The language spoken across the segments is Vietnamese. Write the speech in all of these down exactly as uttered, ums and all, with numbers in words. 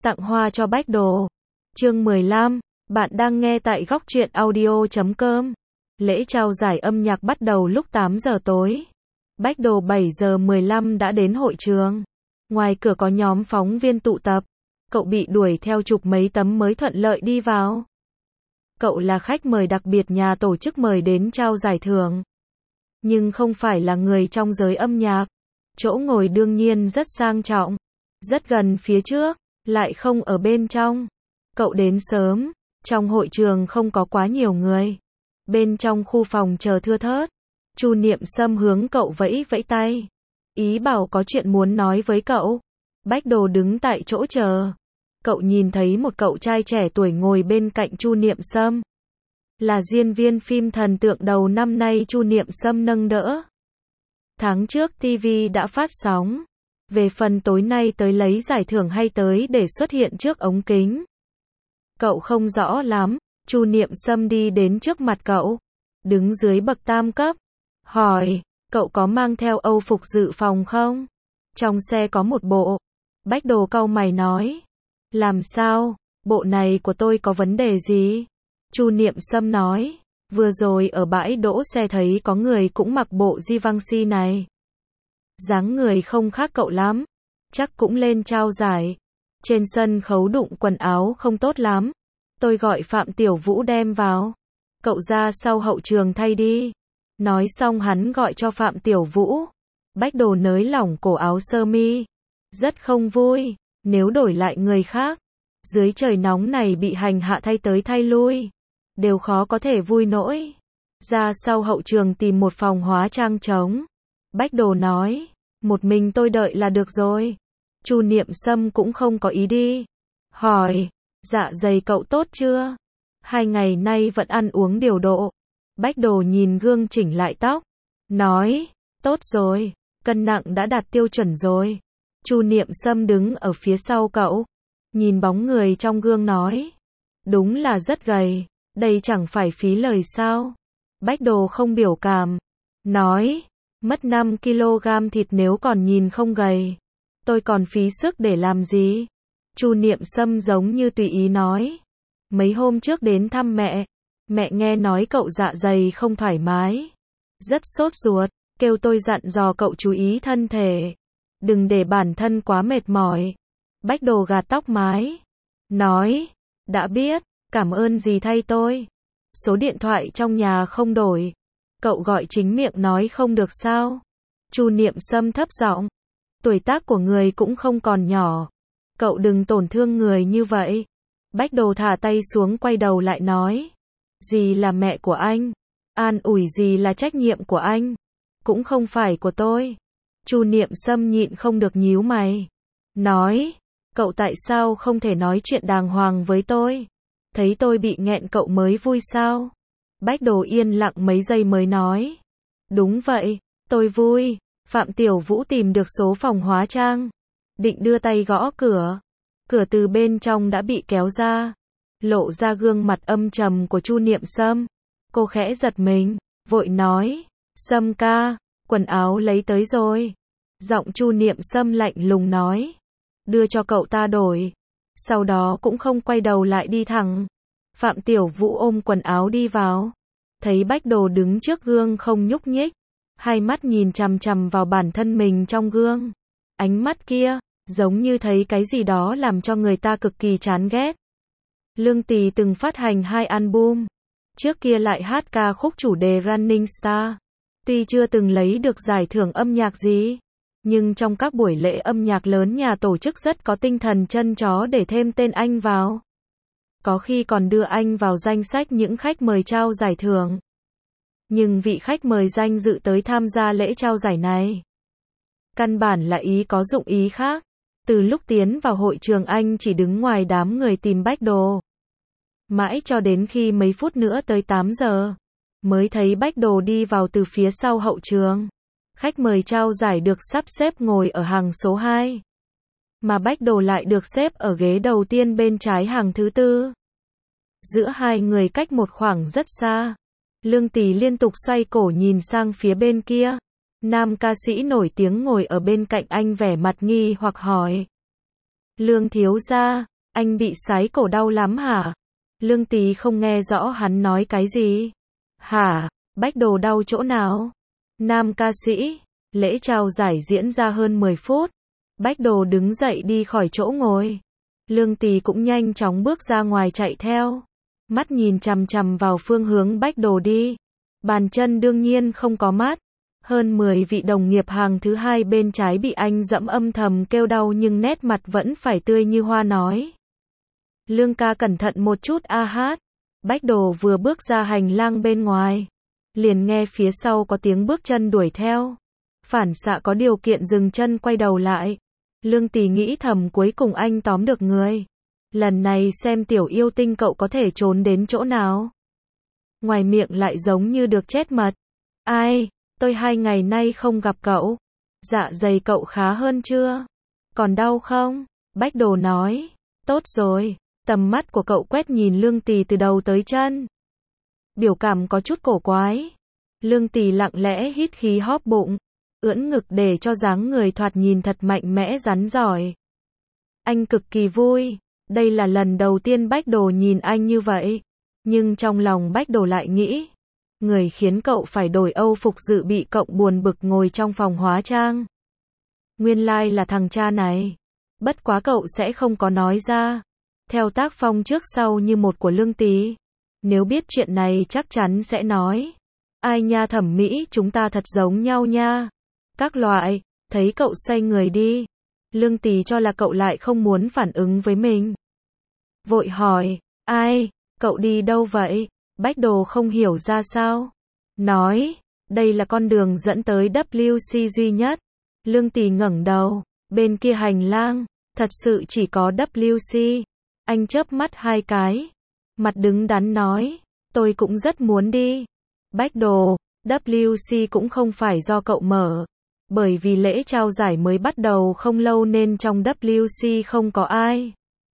Tặng hoa cho Bách Đồ. Chương mười lăm, bạn đang nghe tại góc truyện audio chấm com. Lễ trao giải âm nhạc bắt đầu lúc tám giờ tối. Bách Đồ bảy giờ mười lăm đã đến hội trường. Ngoài cửa có nhóm phóng viên tụ tập. Cậu bị đuổi theo chụp mấy tấm mới thuận lợi đi vào. Cậu là khách mời đặc biệt nhà tổ chức mời đến trao giải thưởng. Nhưng không phải là người trong giới âm nhạc. Chỗ ngồi đương nhiên rất sang trọng. Rất gần phía trước, lại không ở bên trong. Cậu đến sớm, trong hội trường không có quá nhiều người. Bên trong khu phòng chờ thưa thớt, Chu Niệm Sâm hướng cậu vẫy vẫy tay. Ý bảo có chuyện muốn nói với cậu. Bách Đồ đứng tại chỗ chờ. Cậu nhìn thấy một cậu trai trẻ tuổi ngồi bên cạnh Chu Niệm Sâm. Là diễn viên phim thần tượng đầu năm nay Chu Niệm Sâm nâng đỡ. Tháng trước ti vi đã phát sóng. Về phần tối nay tới lấy giải thưởng hay tới để xuất hiện trước ống kính. Cậu không rõ lắm. Chu Niệm Sâm đi đến trước mặt cậu. Đứng dưới bậc tam cấp. Hỏi, cậu có mang theo âu phục dự phòng không? Trong xe có một bộ. Bách Đồ cau mày nói. Làm sao? Bộ này của tôi có vấn đề gì? Chu Niệm Sâm nói. Vừa rồi ở bãi đỗ xe thấy có người cũng mặc bộ Givenchy này. Dáng người không khác cậu lắm. Chắc cũng lên trao giải. Trên sân khấu đụng quần áo không tốt lắm. Tôi gọi Phạm Tiểu Vũ đem vào. Cậu ra sau hậu trường thay đi. Nói xong hắn gọi cho Phạm Tiểu Vũ. Bách Đồ nới lỏng cổ áo sơ mi. Rất không vui. Nếu đổi lại người khác. Dưới trời nóng này bị hành hạ thay tới thay lui. Đều khó có thể vui nỗi. Ra sau hậu trường tìm một phòng hóa trang trống. Bách Đồ nói. Một mình tôi đợi là được rồi. Chu Niệm Sâm cũng không có ý đi. Hỏi. Dạ dày cậu tốt chưa? Hai ngày nay vẫn ăn uống điều độ. Bách Đồ nhìn gương chỉnh lại tóc. Nói. Tốt rồi. Cân nặng đã đạt tiêu chuẩn rồi. Chu Niệm Sâm đứng ở phía sau cậu. Nhìn bóng người trong gương nói. Đúng là rất gầy. Đây chẳng phải phí lời sao? Bách Đồ không biểu cảm. Nói. Mất năm ki lô gam thịt nếu còn nhìn không gầy. Tôi còn phí sức để làm gì? Chu Niệm Sâm giống như tùy ý nói. Mấy hôm trước đến thăm mẹ. Mẹ nghe nói cậu dạ dày không thoải mái. Rất sốt ruột. Kêu tôi dặn dò cậu chú ý thân thể. Đừng để bản thân quá mệt mỏi. Bách Đồ gạt tóc mái. Nói. Đã biết. Cảm ơn gì thay tôi. Số điện thoại trong nhà không đổi. Cậu gọi chính miệng nói không được sao? Chu Niệm Sâm thấp giọng. Tuổi tác của người cũng không còn nhỏ. Cậu đừng tổn thương người như vậy. Bách Đồ thả tay xuống quay đầu lại nói. Dì là mẹ của anh. An ủi dì là trách nhiệm của anh. Cũng không phải của tôi. Chu Niệm Sâm nhịn không được nhíu mày. Nói. Cậu tại sao không thể nói chuyện đàng hoàng với tôi? Thấy tôi bị nghẹn cậu mới vui sao? Bách Đồ yên lặng mấy giây mới nói. Đúng vậy, tôi vui. Phạm Tiểu Vũ tìm được số phòng hóa trang. Định đưa tay gõ cửa. Cửa từ bên trong đã bị kéo ra. Lộ ra gương mặt âm trầm của Chu Niệm Sâm. Cô khẽ giật mình, vội nói. Sâm ca, quần áo lấy tới rồi. Giọng Chu Niệm Sâm lạnh lùng nói. Đưa cho cậu ta đổi. Sau đó cũng không quay đầu lại đi thẳng. Phạm Tiểu Vũ ôm quần áo đi vào. Thấy Bách Đồ đứng trước gương không nhúc nhích. Hai mắt nhìn chằm chằm vào bản thân mình trong gương. Ánh mắt kia, giống như thấy cái gì đó làm cho người ta cực kỳ chán ghét. Lương Tì từng phát hành hai album. Trước kia lại hát ca khúc chủ đề Running Star. Tuy chưa từng lấy được giải thưởng âm nhạc gì. Nhưng trong các buổi lễ âm nhạc lớn nhà tổ chức rất có tinh thần chân chó để thêm tên anh vào. Có khi còn đưa anh vào danh sách những khách mời trao giải thưởng. Nhưng vị khách mời danh dự tới tham gia lễ trao giải này. Căn bản là ý có dụng ý khác. Từ lúc tiến vào hội trường anh chỉ đứng ngoài đám người tìm Bách Đồ. Mãi cho đến khi mấy phút nữa tới tám giờ. Mới thấy Bách Đồ đi vào từ phía sau hậu trường. Khách mời trao giải được sắp xếp ngồi ở hàng số hai. Mà Bách Đồ lại được xếp ở ghế đầu tiên bên trái hàng thứ tư. Giữa hai người cách một khoảng rất xa. Lương Tì liên tục xoay cổ nhìn sang phía bên kia. Nam ca sĩ nổi tiếng ngồi ở bên cạnh anh vẻ mặt nghi hoặc hỏi. Lương thiếu gia, Anh bị sái cổ đau lắm hả? Lương Tý không nghe rõ hắn nói cái gì. Hả? Bách Đồ đau chỗ nào? Nam ca sĩ. Lễ trao giải diễn ra hơn mười phút. Bách Đồ đứng dậy đi khỏi chỗ ngồi. Lương Tý cũng nhanh chóng bước ra ngoài chạy theo. Mắt nhìn chằm chằm vào phương hướng Bách Đồ đi. Bàn chân đương nhiên không có mắt. Hơn mười vị đồng nghiệp hàng thứ hai bên trái bị anh dẫm âm thầm kêu đau nhưng nét mặt vẫn phải tươi như hoa nói. Lương ca cẩn thận một chút a hát. Bách Đồ vừa bước ra hành lang bên ngoài. Liền nghe phía sau có tiếng bước chân đuổi theo. Phản xạ có điều kiện dừng chân quay đầu lại. Lương Tý nghĩ thầm cuối cùng anh tóm được người. Lần này xem tiểu yêu tinh cậu có thể trốn đến chỗ nào. Ngoài miệng lại giống như được chết mật. Ai, tôi hai ngày nay không gặp cậu. Dạ dày cậu khá hơn chưa? Còn đau không? Bách Đồ nói. Tốt rồi. Tầm mắt của cậu quét nhìn Lương Tý từ đầu tới chân. Biểu cảm có chút cổ quái. Lương Tý lặng lẽ hít khí hóp bụng. Ưỡn ngực để cho dáng người thoạt nhìn thật mạnh mẽ rắn giỏi. Anh cực kỳ vui. Đây là lần đầu tiên Bách Đồ nhìn anh như vậy. Nhưng trong lòng Bách Đồ lại nghĩ. Người khiến cậu phải đổi âu phục dự bị cậu buồn bực ngồi trong phòng hóa trang. Nguyên lai là thằng cha này. Bất quá cậu sẽ không có nói ra. Theo tác phong trước sau như một của Lương Tý. Nếu biết chuyện này chắc chắn sẽ nói. Ai nha thẩm mỹ chúng ta thật giống nhau nha. Các loại, thấy cậu xoay người đi. Lương Tý cho là cậu lại không muốn phản ứng với mình. Vội hỏi, ai, cậu đi đâu vậy? Bách Đồ không hiểu ra sao. Nói, đây là con đường dẫn tới W C duy nhất. Lương Tý ngẩng đầu, bên kia hành lang, thật sự chỉ có W C. Anh chớp mắt hai cái. Mặt đứng đắn nói, tôi cũng rất muốn đi. Bách Đồ, W C cũng không phải do cậu mở. Bởi vì lễ trao giải mới bắt đầu không lâu nên trong W C không có ai.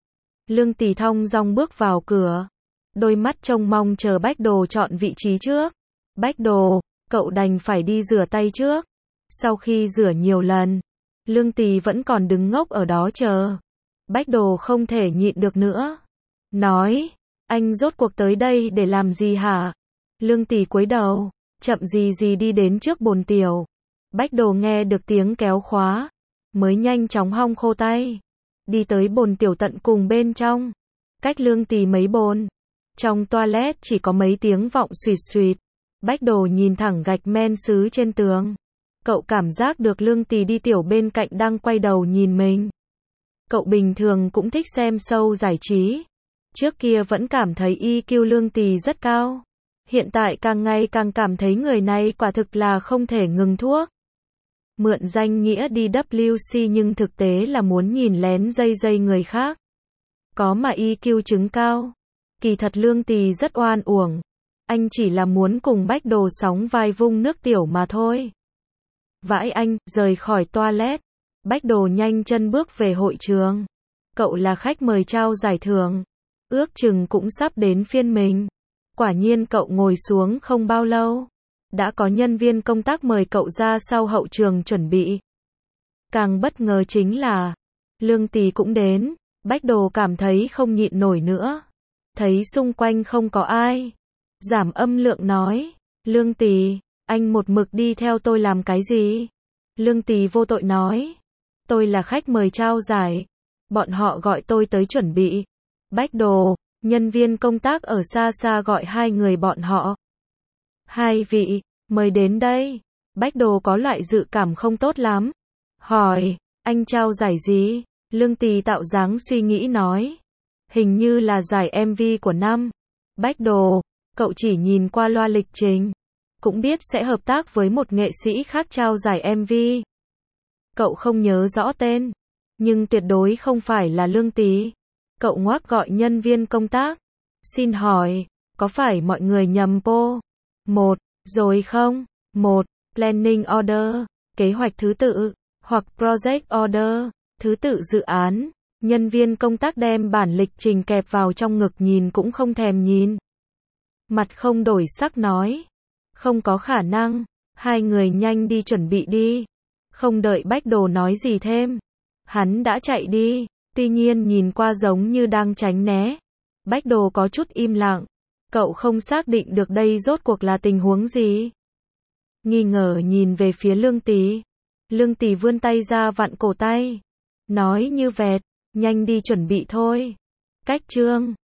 Lương Tý thong dong bước vào cửa. Đôi mắt trông mong chờ Bách Đồ chọn vị trí trước. Bách Đồ, cậu đành phải đi rửa tay trước. Sau khi rửa nhiều lần, Lương Tý vẫn còn đứng ngốc ở đó chờ. Bách Đồ không thể nhịn được nữa. Nói, anh rốt cuộc tới đây để làm gì hả? Lương Tý cúi đầu, chậm gì gì đi đến trước bồn tiểu. Bách Đồ nghe được tiếng kéo khóa, mới nhanh chóng hong khô tay. Đi tới bồn tiểu tận cùng bên trong. Cách Lương Tý mấy bồn. Trong toilet chỉ có mấy tiếng vọng xuyệt xuyệt. Bách Đồ nhìn thẳng gạch men sứ trên tường. Cậu cảm giác được Lương Tý đi tiểu bên cạnh đang quay đầu nhìn mình. Cậu bình thường cũng thích xem show giải trí. Trước kia vẫn cảm thấy i kiu Lương Tý rất cao. Hiện tại càng ngày càng cảm thấy người này quả thực là không thể ngừng thuốc. Mượn danh nghĩa đi W C nhưng thực tế là muốn nhìn lén dây dây người khác. Có mà i kiu chứng cao. Kỳ thật Lương Tý rất oan uổng. Anh chỉ là muốn cùng Bách Đồ sóng vai vung nước tiểu mà thôi. Vãi anh, rời khỏi toilet. Bách Đồ nhanh chân bước về hội trường. Cậu là khách mời trao giải thưởng. Ước chừng cũng sắp đến phiên mình. Quả nhiên cậu ngồi xuống không bao lâu. Đã có nhân viên công tác mời cậu ra sau hậu trường chuẩn bị. Càng bất ngờ chính là Lương Tý cũng đến. Bách Đồ cảm thấy không nhịn nổi nữa. Thấy xung quanh không có ai. Giảm âm lượng nói. Lương Tý, anh một mực đi theo tôi làm cái gì? Lương Tý vô tội nói. Tôi là khách mời trao giải. Bọn họ gọi tôi tới chuẩn bị. Bách Đồ, nhân viên công tác ở xa xa gọi hai người bọn họ. Hai vị, mời đến đây. Bách Đồ có loại dự cảm không tốt lắm. Hỏi, anh trao giải gì? Lương Tý tạo dáng suy nghĩ nói. Hình như là giải em vê của năm. Bách Đồ, cậu chỉ nhìn qua loa lịch trình. Cũng biết sẽ hợp tác với một nghệ sĩ khác trao giải em vê. Cậu không nhớ rõ tên. Nhưng tuyệt đối không phải là Lương Tý. Cậu ngoác gọi nhân viên công tác. Xin hỏi, có phải mọi người nhầm po? Một, rồi không? Một, planning order, kế hoạch thứ tự, hoặc project order, thứ tự dự án. Nhân viên công tác đem bản lịch trình kẹp vào trong ngực nhìn cũng không thèm nhìn. Mặt không đổi sắc nói. Không có khả năng, hai người nhanh đi chuẩn bị đi. Không đợi Bách Đồ nói gì thêm. Hắn đã chạy đi. Tuy nhiên nhìn qua giống như đang tránh né. Bách Đồ có chút im lặng. Cậu không xác định được đây rốt cuộc là tình huống gì. Nghi ngờ nhìn về phía Lương Tỷ. Lương Tỷ vươn tay ra vặn cổ tay. Nói như vẹt, nhanh đi chuẩn bị thôi. Cách chương